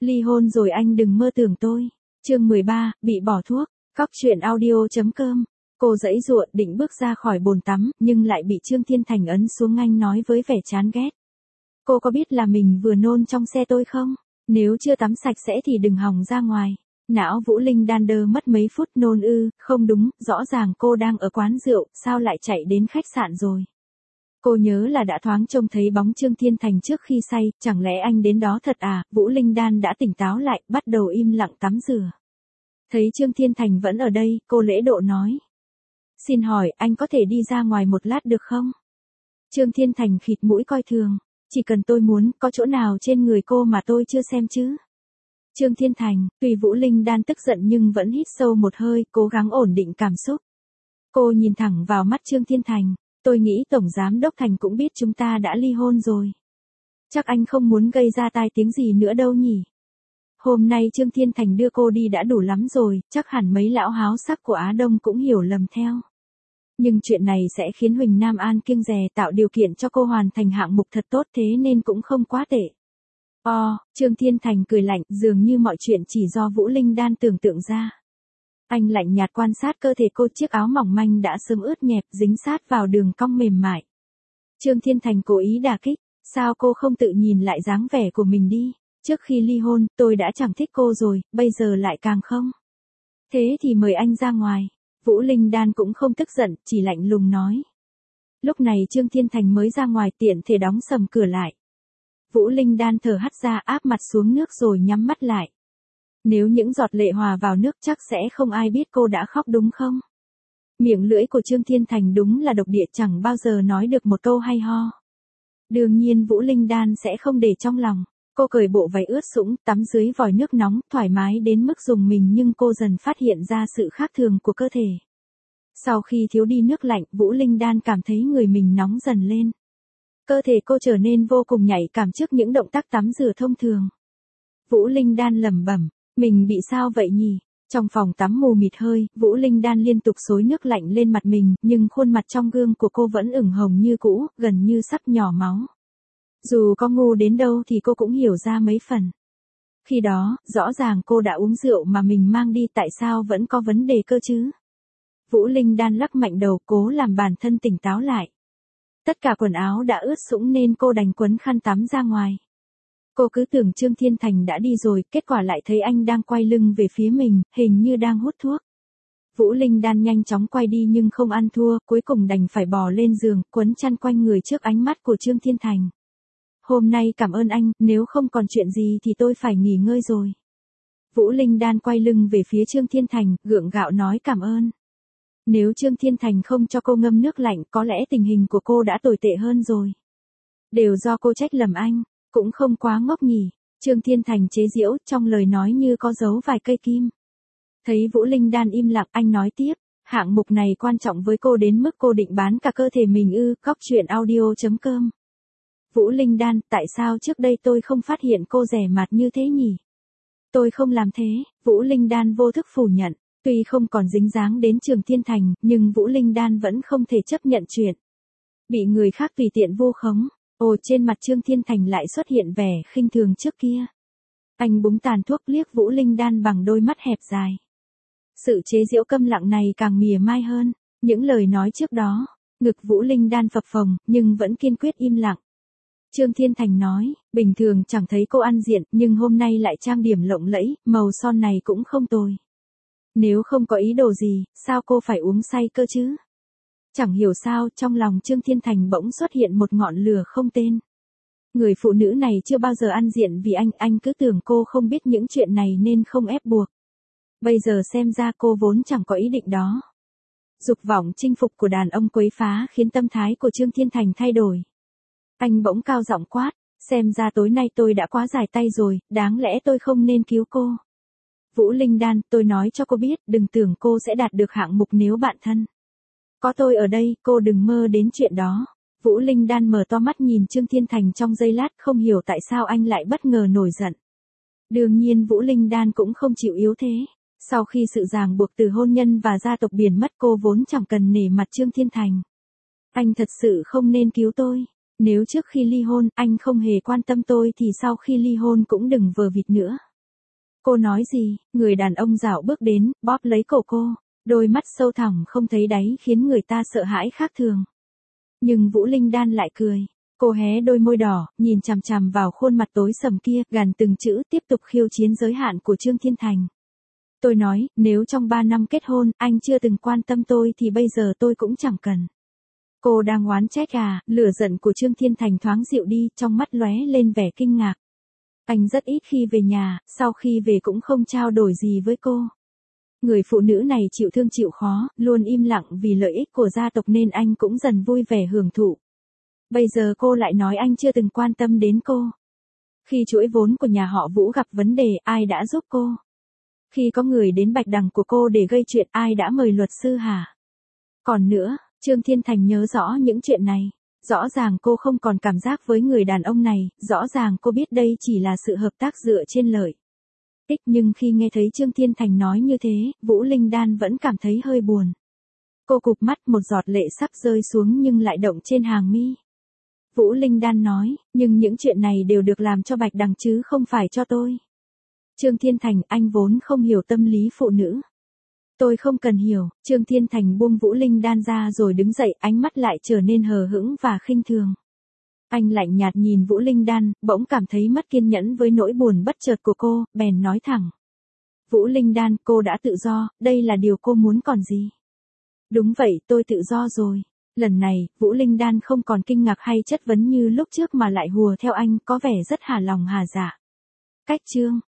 Ly hôn rồi anh đừng mơ tưởng tôi. Chương 13, bị bỏ thuốc. Cóc truyện audio.com. Cô giãy giụa định bước ra khỏi bồn tắm, nhưng lại bị Trương Thiên Thành ấn xuống anh nói với vẻ chán ghét. Cô có biết là mình vừa nôn trong xe tôi không? Nếu chưa tắm sạch sẽ thì đừng hòng ra ngoài. Não Vũ Linh đan đơ mất mấy phút nôn không đúng, rõ ràng cô đang ở quán rượu, sao lại chạy đến khách sạn rồi? Cô nhớ là đã thoáng trông thấy bóng Trương Thiên Thành trước khi say, chẳng lẽ anh đến đó thật à? Vũ Linh đan đã tỉnh táo lại, bắt đầu im lặng tắm rửa. Thấy Trương Thiên Thành vẫn ở đây, cô lễ độ nói. Xin hỏi, anh có thể đi ra ngoài một lát được không? Trương Thiên Thành khịt mũi coi thường. Chỉ cần tôi muốn, có chỗ nào trên người cô mà tôi chưa xem chứ? Trương Thiên Thành, tuy Vũ Linh đan tức giận nhưng vẫn hít sâu một hơi, cố gắng ổn định cảm xúc. Cô nhìn thẳng vào mắt Trương Thiên Thành. Tôi nghĩ Tổng Giám Đốc Thành cũng biết chúng ta đã ly hôn rồi. Chắc anh không muốn gây ra tai tiếng gì nữa đâu nhỉ? Hôm nay Trương Thiên Thành đưa cô đi đã đủ lắm rồi, chắc hẳn mấy lão háo sắc của Á Đông cũng hiểu lầm theo. Nhưng chuyện này sẽ khiến Huỳnh Nam An kiêng dè tạo điều kiện cho cô hoàn thành hạng mục thật tốt thế nên cũng không quá tệ. Trương Thiên Thành cười lạnh, dường như mọi chuyện chỉ do Vũ Linh đan tưởng tượng ra. Anh lạnh nhạt quan sát cơ thể cô, chiếc áo mỏng manh đã sớm ướt nhẹp dính sát vào đường cong mềm mại. Trương Thiên Thành cố ý đả kích, sao cô không tự nhìn lại dáng vẻ của mình đi, trước khi ly hôn, tôi đã chẳng thích cô rồi, bây giờ lại càng không. Thế thì mời anh ra ngoài. Vũ Linh đan cũng không tức giận, chỉ lạnh lùng nói. Lúc này Trương Thiên Thành mới ra ngoài tiện thể đóng sầm cửa lại. Vũ Linh đan thở hắt ra áp mặt xuống nước rồi nhắm mắt lại. Nếu những giọt lệ hòa vào nước chắc sẽ không ai biết cô đã khóc đúng không? Miệng lưỡi của Trương Thiên Thành đúng là độc địa, chẳng bao giờ nói được một câu hay ho. Đương nhiên Vũ Linh đan sẽ không để trong lòng. Cô cởi bộ váy ướt sũng, tắm dưới vòi nước nóng, thoải mái đến mức rùng mình nhưng cô dần phát hiện ra sự khác thường của cơ thể. Sau khi thiếu đi nước lạnh, Vũ Linh đan cảm thấy người mình nóng dần lên. Cơ thể cô trở nên vô cùng nhạy cảm trước những động tác tắm rửa thông thường. Vũ Linh đan lẩm bẩm, mình bị sao vậy nhỉ? Trong phòng tắm mù mịt hơi, Vũ Linh đan liên tục xối nước lạnh lên mặt mình, nhưng khuôn mặt trong gương của cô vẫn ửng hồng như cũ, gần như sắp nhỏ máu. Dù có ngu đến đâu thì cô cũng hiểu ra mấy phần. Khi đó, rõ ràng cô đã uống rượu mà mình mang đi, tại sao vẫn có vấn đề cơ chứ? Vũ Linh đan lắc mạnh đầu, cố làm bản thân tỉnh táo lại. Tất cả quần áo đã ướt sũng nên cô đành quấn khăn tắm ra ngoài. Cô cứ tưởng Trương Thiên Thành đã đi rồi, kết quả lại thấy anh đang quay lưng về phía mình, hình như đang hút thuốc. Vũ Linh đan nhanh chóng quay đi nhưng không ăn thua, cuối cùng đành phải bò lên giường, quấn chăn quanh người trước ánh mắt của Trương Thiên Thành. Hôm nay cảm ơn anh, nếu không còn chuyện gì thì tôi phải nghỉ ngơi rồi. Vũ Linh đan quay lưng về phía Trương Thiên Thành, gượng gạo nói cảm ơn. Nếu Trương Thiên Thành không cho cô ngâm nước lạnh, có lẽ tình hình của cô đã tồi tệ hơn rồi. Đều do cô trách lầm anh, cũng không quá ngốc nhỉ. Trương Thiên Thành chế giễu, trong lời nói như có giấu vài cây kim. Thấy Vũ Linh đan im lặng, anh nói tiếp, hạng mục này quan trọng với cô đến mức cô định bán cả cơ thể mình ư? Cóc truyện audio.com. Vũ Linh đan, tại sao trước đây tôi không phát hiện cô rẻ mạt như thế nhỉ? Tôi không làm thế, Vũ Linh đan vô thức phủ nhận. Tuy không còn dính dáng đến Trương Thiên Thành, nhưng Vũ Linh đan vẫn không thể chấp nhận chuyện bị người khác tùy tiện vu khống. Trên mặt Trương Thiên Thành lại xuất hiện vẻ khinh thường trước kia. Anh búng tàn thuốc liếc Vũ Linh đan bằng đôi mắt hẹp dài. Sự chế giễu câm lặng này càng mỉa mai hơn những lời nói trước đó. Ngực Vũ Linh đan phập phồng, nhưng vẫn kiên quyết im lặng. Trương Thiên Thành nói, bình thường chẳng thấy cô ăn diện, nhưng hôm nay lại trang điểm lộng lẫy, màu son này cũng không tồi. Nếu không có ý đồ gì, sao cô phải uống say cơ chứ? Chẳng hiểu sao, trong lòng Trương Thiên Thành bỗng xuất hiện một ngọn lửa không tên. Người phụ nữ này chưa bao giờ ăn diện vì anh cứ tưởng cô không biết những chuyện này nên không ép buộc. Bây giờ xem ra cô vốn chẳng có ý định đó. Dục vọng chinh phục của đàn ông quấy phá khiến tâm thái của Trương Thiên Thành thay đổi. Anh bỗng cao giọng quát, xem ra tối nay tôi đã quá dài tay rồi, đáng lẽ tôi không nên cứu cô. Vũ Linh đan, tôi nói cho cô biết, đừng tưởng cô sẽ đạt được hạng mục nếu bạn thân. Có tôi ở đây, cô đừng mơ đến chuyện đó. Vũ Linh đan mở to mắt nhìn Trương Thiên Thành trong giây lát, không hiểu tại sao anh lại bất ngờ nổi giận. Đương nhiên Vũ Linh đan cũng không chịu yếu thế. Sau khi sự ràng buộc từ hôn nhân và gia tộc biến mất, cô vốn chẳng cần nể mặt Trương Thiên Thành. Anh thật sự không nên cứu tôi. Nếu trước khi ly hôn, anh không hề quan tâm tôi thì sau khi ly hôn cũng đừng vờ vịt nữa. Cô nói gì? Người đàn ông dạo bước đến, bóp lấy cổ cô. Đôi mắt sâu thẳm không thấy đáy khiến người ta sợ hãi khác thường. Nhưng Vũ Linh Đan lại cười. Cô hé đôi môi đỏ, nhìn chằm chằm vào khuôn mặt tối sầm kia, gằn từng chữ tiếp tục khiêu chiến giới hạn của Trương Thiên Thành. Tôi nói, nếu trong 3 năm kết hôn, anh chưa từng quan tâm tôi thì bây giờ tôi cũng chẳng cần. Cô đang oán trách à? Lửa giận của Trương Thiên Thành thoáng dịu đi, trong mắt lóe lên vẻ kinh ngạc. Anh rất ít khi về nhà, sau khi về cũng không trao đổi gì với cô. Người phụ nữ này chịu thương chịu khó, luôn im lặng vì lợi ích của gia tộc nên anh cũng dần vui vẻ hưởng thụ. Bây giờ cô lại nói anh chưa từng quan tâm đến cô. Khi chuỗi vốn của nhà họ Vũ gặp vấn đề, ai đã giúp cô? Khi có người đến bạch đằng của cô để gây chuyện, ai đã mời luật sư hả? Còn nữa, Trương Thiên Thành nhớ rõ những chuyện này. Rõ ràng cô không còn cảm giác với người đàn ông này, rõ ràng cô biết đây chỉ là sự hợp tác dựa trên lợi ích, nhưng khi nghe thấy Trương Thiên Thành nói như thế, Vũ Linh Đan vẫn cảm thấy hơi buồn. Cô cụp mắt, một giọt lệ sắp rơi xuống nhưng lại động trên hàng mi. Vũ Linh Đan nói, nhưng những chuyện này đều được làm cho bạch đằng chứ không phải cho tôi. Trương Thiên Thành, anh vốn không hiểu tâm lý phụ nữ. Tôi không cần hiểu. Trương Thiên Thành buông Vũ Linh Đan ra rồi đứng dậy, ánh mắt lại trở nên hờ hững và khinh thường. Anh lạnh nhạt nhìn Vũ Linh Đan, bỗng cảm thấy mất kiên nhẫn với nỗi buồn bất chợt của cô, bèn nói thẳng. Vũ Linh Đan, cô đã tự do, đây là điều cô muốn còn gì. Đúng vậy, tôi tự do rồi. Lần này, Vũ Linh Đan không còn kinh ngạc hay chất vấn như lúc trước mà lại hùa theo anh, có vẻ rất hả lòng hả dạ. Cách Trương